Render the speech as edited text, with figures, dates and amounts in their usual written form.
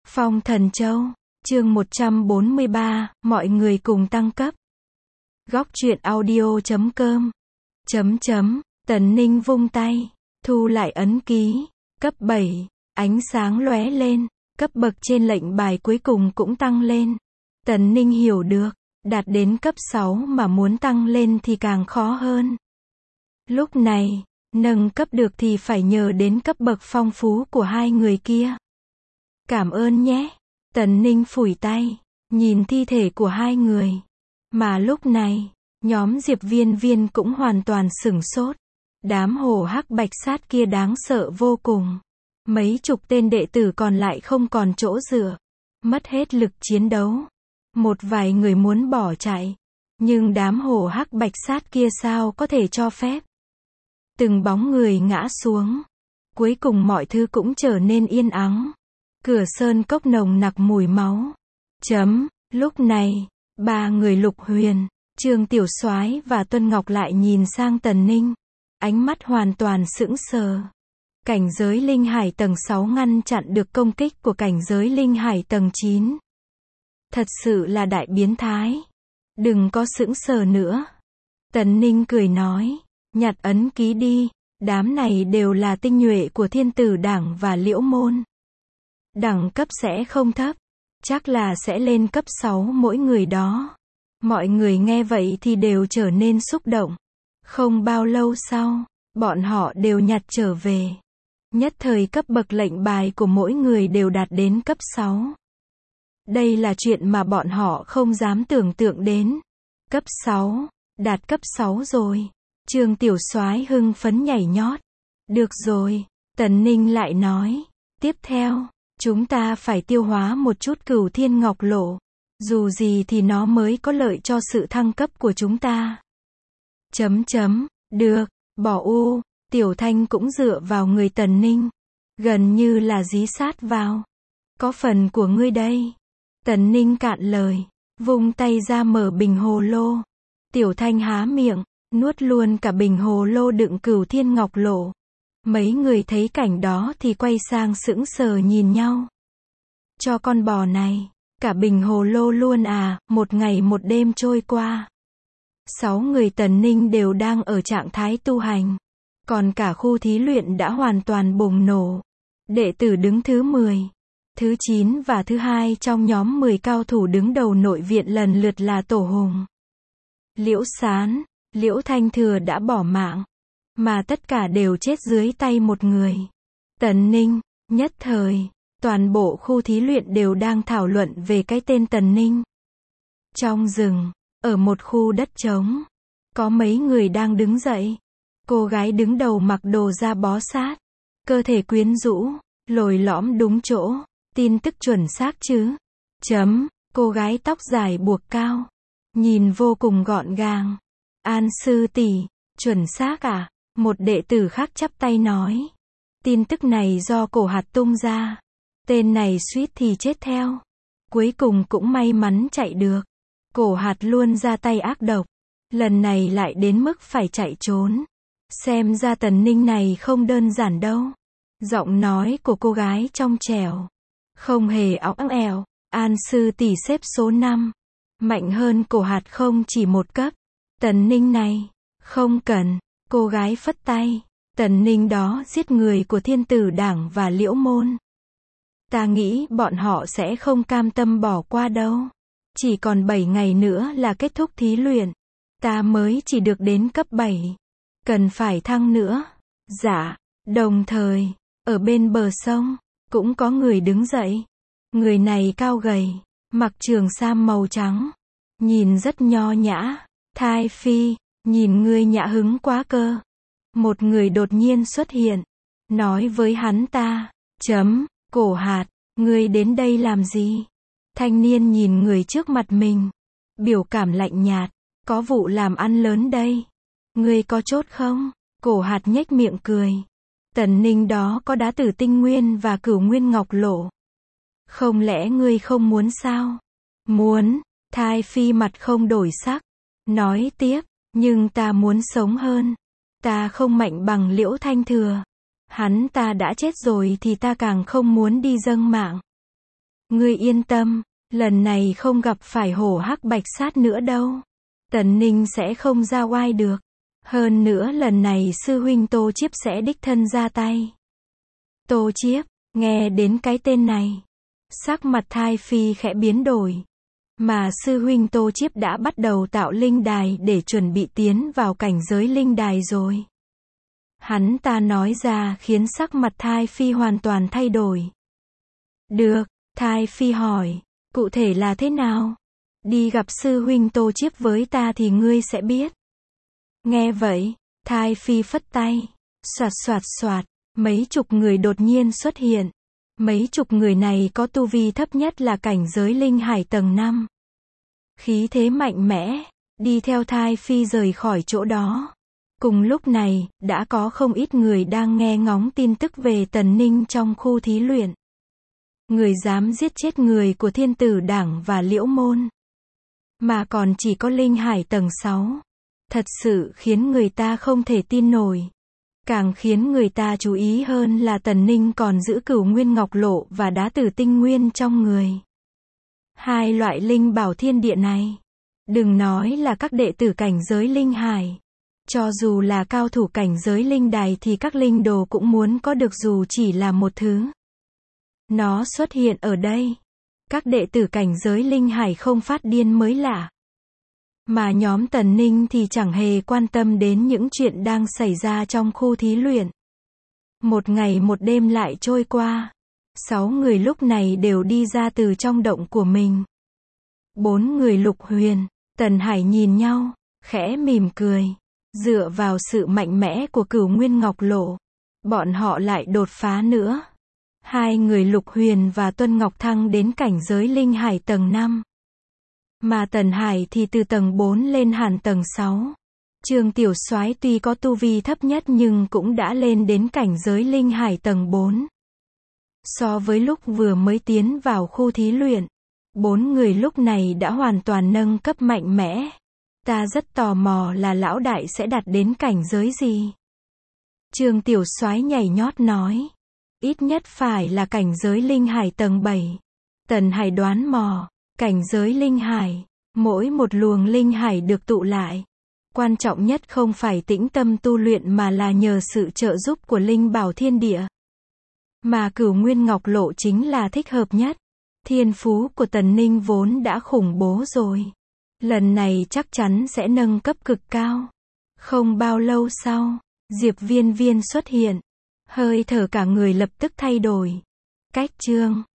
Phong Thần Châu, chương 143, mọi người cùng tăng cấp. Góc truyện audio.com. Tần Ninh vung tay, thu lại ấn ký, cấp 7, ánh sáng lóe lên, cấp bậc trên lệnh bài cuối cùng cũng tăng lên. Tần Ninh hiểu được, đạt đến cấp 6 mà muốn tăng lên thì càng khó hơn. Lúc này, nâng cấp được thì phải nhờ đến cấp bậc phong phú của hai người kia. Cảm ơn nhé. Tần Ninh phủi tay, nhìn thi thể của hai người. Mà lúc này, nhóm Diệp Viên Viên cũng hoàn toàn sửng sốt. Đám hổ hắc bạch sát kia đáng sợ vô cùng. Mấy chục tên đệ tử còn lại không còn chỗ dựa. Mất hết lực chiến đấu. Một vài người muốn bỏ chạy. Nhưng đám hổ hắc bạch sát kia sao có thể cho phép. Từng bóng người ngã xuống. Cuối cùng mọi thứ cũng trở nên yên ắng. Cửa sơn cốc nồng nặc mùi máu. Lúc này, ba người Lục Huyền, Trương Tiểu Soái và Tuân Ngọc lại nhìn sang Tần Ninh. Ánh mắt hoàn toàn sững sờ. Cảnh giới linh hải tầng 6 ngăn chặn được công kích của cảnh giới linh hải tầng 9. Thật sự là đại biến thái. Đừng có sững sờ nữa. Tần Ninh cười nói, nhặt ấn ký đi, đám này đều là tinh nhuệ của Thiên Tử Đảng và Liễu Môn. Đẳng cấp sẽ không thấp, chắc là sẽ lên cấp 6 mỗi người đó. Mọi người nghe vậy thì đều trở nên xúc động. Không bao lâu sau, bọn họ đều nhặt trở về. Nhất thời cấp bậc lệnh bài của mỗi người đều đạt đến cấp 6. Đây là chuyện mà bọn họ không dám tưởng tượng đến. Cấp 6, đạt cấp 6 rồi. Trương Tiểu Soái hưng phấn nhảy nhót. Được rồi, Tần Ninh lại nói, tiếp theo, chúng ta phải tiêu hóa một chút Cửu Thiên Ngọc Lộ. Dù gì thì nó mới có lợi cho sự thăng cấp của chúng ta. Được, bỏ u, Tiểu Thanh cũng dựa vào người Tần Ninh. Gần như là dí sát vào. Có phần của ngươi đây. Tần Ninh cạn lời, vung tay ra mở bình hồ lô. Tiểu Thanh há miệng, nuốt luôn cả bình hồ lô đựng Cửu Thiên Ngọc Lộ. Mấy người thấy cảnh đó thì quay sang sững sờ nhìn nhau. Cho con bò này, cả bình hồ lô luôn à, một ngày một đêm trôi qua. 6 người Tần Ninh đều đang ở trạng thái tu hành. Còn cả khu thí luyện đã hoàn toàn bùng nổ. Đệ tử đứng thứ 10, thứ 9 và thứ 2 trong nhóm 10 cao thủ đứng đầu nội viện lần lượt là Tổ Hùng, Liễu Sán, Liễu Thanh Thừa đã bỏ mạng. Mà tất cả đều chết dưới tay một người. Tần Ninh, nhất thời, toàn bộ khu thí luyện đều đang thảo luận về cái tên Tần Ninh. Trong rừng, ở một khu đất trống, có mấy người đang đứng dậy. Cô gái đứng đầu mặc đồ da bó sát, cơ thể quyến rũ, lồi lõm đúng chỗ, tin tức chuẩn xác chứ. Cô gái tóc dài buộc cao, nhìn vô cùng gọn gàng. An sư tỷ, chuẩn xác à? Một đệ tử khác chắp tay nói. Tin tức này do Cổ Hạt tung ra. Tên này suýt thì chết theo. Cuối cùng cũng may mắn chạy được. Cổ Hạt luôn ra tay ác độc. Lần này lại đến mức phải chạy trốn. Xem ra Tần Ninh này không đơn giản đâu. Giọng nói của cô gái trong trẻo. Không hề óng ẻo. An sư tỷ xếp số 5. Mạnh hơn Cổ Hạt không chỉ một cấp. Tần Ninh này, không cần. Cô gái phất tay. Tần Ninh đó giết người của Thiên Tử Đảng và Liễu Môn. Ta nghĩ bọn họ sẽ không cam tâm bỏ qua đâu. Chỉ còn 7 ngày nữa là kết thúc thí luyện. Ta mới chỉ được đến cấp 7. Cần phải thăng nữa. Dạ. Đồng thời, ở bên bờ sông, cũng có người đứng dậy. Người này cao gầy, mặc trường sam màu trắng. Nhìn rất nho nhã. Thai Phi, nhìn ngươi nhã hứng quá cơ. Một người đột nhiên xuất hiện. Nói với hắn ta. Cổ Hạt, ngươi đến đây làm gì? Thanh niên nhìn người trước mặt mình. Biểu cảm lạnh nhạt. Có vụ làm ăn lớn đây. Ngươi có chốt không? Cổ Hạt nhếch miệng cười. Tần Ninh đó có đá tử tinh nguyên và Cửu Nguyên Ngọc Lộ. Không lẽ ngươi không muốn sao? Muốn. Thai Phi mặt không đổi sắc. Nói tiếp, nhưng ta muốn sống hơn. Ta không mạnh bằng Liễu Thanh Thừa. Hắn ta đã chết rồi thì ta càng không muốn đi dâng mạng. Ngươi yên tâm, lần này không gặp phải hổ hắc bạch sát nữa đâu. Tần Ninh sẽ không ra oai được. Hơn nữa lần này sư huynh Tô Chiếp sẽ đích thân ra tay. Tô Chiếp, nghe đến cái tên này, sắc mặt Thai Phi khẽ biến đổi. Mà sư huynh Tô Chiếp đã bắt đầu tạo linh đài để chuẩn bị tiến vào cảnh giới linh đài rồi. Hắn ta nói ra khiến sắc mặt Thai Phi hoàn toàn thay đổi. Được, Thai Phi hỏi, cụ thể là thế nào? Đi gặp sư huynh Tô Chiếp với ta thì ngươi sẽ biết. Nghe vậy, Thai Phi phất tay, soạt soạt soạt, mấy chục người đột nhiên xuất hiện. Mấy chục người này có tu vi thấp nhất là cảnh giới linh hải tầng 5. Khí thế mạnh mẽ, đi theo Thai Phi rời khỏi chỗ đó. Cùng lúc này, đã có không ít người đang nghe ngóng tin tức về Tần Ninh trong khu thí luyện. Người dám giết chết người của Thiên Tử Đảng và Liễu Môn, mà còn chỉ có linh hải tầng 6. Thật sự khiến người ta không thể tin nổi. Càng khiến người ta chú ý hơn là Tần Ninh còn giữ Cửu Nguyên Ngọc Lộ và Đá Tử Tinh Nguyên trong người. Hai loại linh bảo thiên địa này, đừng nói là các đệ tử cảnh giới linh hải, cho dù là cao thủ cảnh giới linh đài thì các linh đồ cũng muốn có được dù chỉ là một thứ. Nó xuất hiện ở đây, các đệ tử cảnh giới linh hải không phát điên mới lạ. Mà nhóm Tần Ninh thì chẳng hề quan tâm đến những chuyện đang xảy ra trong khu thí luyện. Một ngày một đêm lại trôi qua. 6 người lúc này đều đi ra từ trong động của mình. 4 người Lục Huyền, Tần Hải nhìn nhau, khẽ mỉm cười. Dựa vào sự mạnh mẽ của Cửu Nguyên Ngọc Lộ, bọn họ lại đột phá nữa. 2 người Lục Huyền và Tuân Ngọc Thăng đến cảnh giới linh hải tầng 5. Mà Tần Hải thì từ tầng 4 lên hẳn tầng 6. Trương Tiểu Soái tuy có tu vi thấp nhất nhưng cũng đã lên đến cảnh giới linh hải tầng 4. So với lúc vừa mới tiến vào khu thí luyện, 4 người lúc này đã hoàn toàn nâng cấp mạnh mẽ. Ta rất tò mò là lão đại sẽ đạt đến cảnh giới gì? Trương Tiểu Soái nhảy nhót nói. Ít nhất phải là cảnh giới linh hải tầng 7. Tần Hải đoán mò, cảnh giới linh hải, mỗi một luồng linh hải được tụ lại. Quan trọng nhất không phải tĩnh tâm tu luyện mà là nhờ sự trợ giúp của linh bảo thiên địa. Mà Cửu Nguyên Ngọc Lộ chính là thích hợp nhất. Thiên phú của Tần Ninh vốn đã khủng bố rồi. Lần này chắc chắn sẽ nâng cấp cực cao. Không bao lâu sau, Diệp Viên Viên xuất hiện. Hơi thở cả người lập tức thay đổi. Cách chương